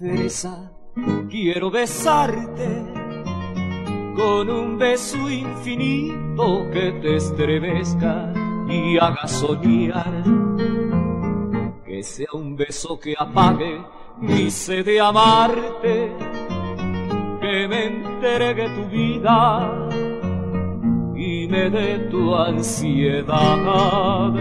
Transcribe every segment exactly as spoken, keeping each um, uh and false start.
fresa, quiero besarte con un beso infinito que te estremezca y haga soñar. Que sea un beso que apague mi sed de amarte, que me entregue tu vida y me dé tu ansiedad.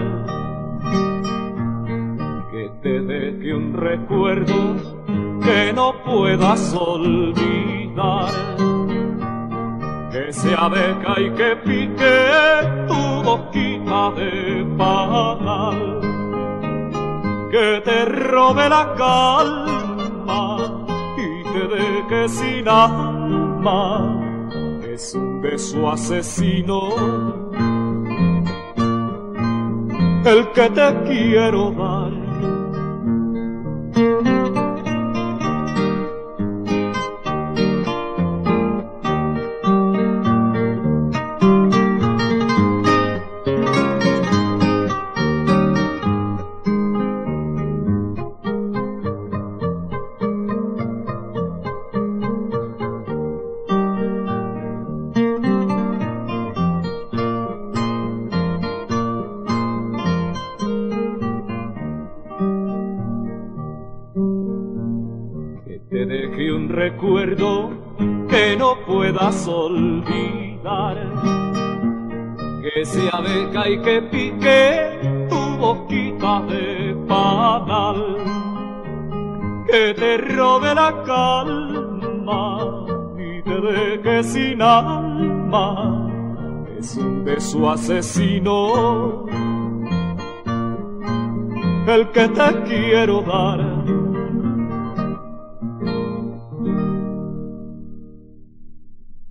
Que te deje un recuerdo que no puedas olvidar, que sea beca y que pique tu boquita de panal, que te robe la calma y te deje sin alma. Es un beso asesino el que te quiero dar. Te deje un recuerdo que no puedas olvidar, que sea beca y que pique tu boquita de panal, que te robe la calma y te deje sin alma. Es un beso asesino el que te quiero dar.